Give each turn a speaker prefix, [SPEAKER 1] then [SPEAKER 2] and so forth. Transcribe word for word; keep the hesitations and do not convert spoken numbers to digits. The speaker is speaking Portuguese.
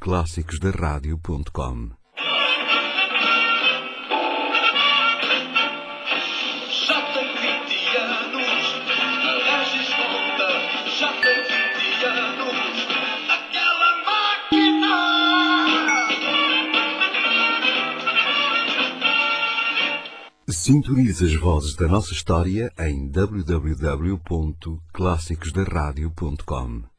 [SPEAKER 1] clássicos da rádio ponto com.
[SPEAKER 2] Já tem vinte anos, a Regis volta, já tem vinte anos, aquela máquina.
[SPEAKER 1] Sintonize as vozes da nossa história em w w w ponto clássicos da rádio ponto com.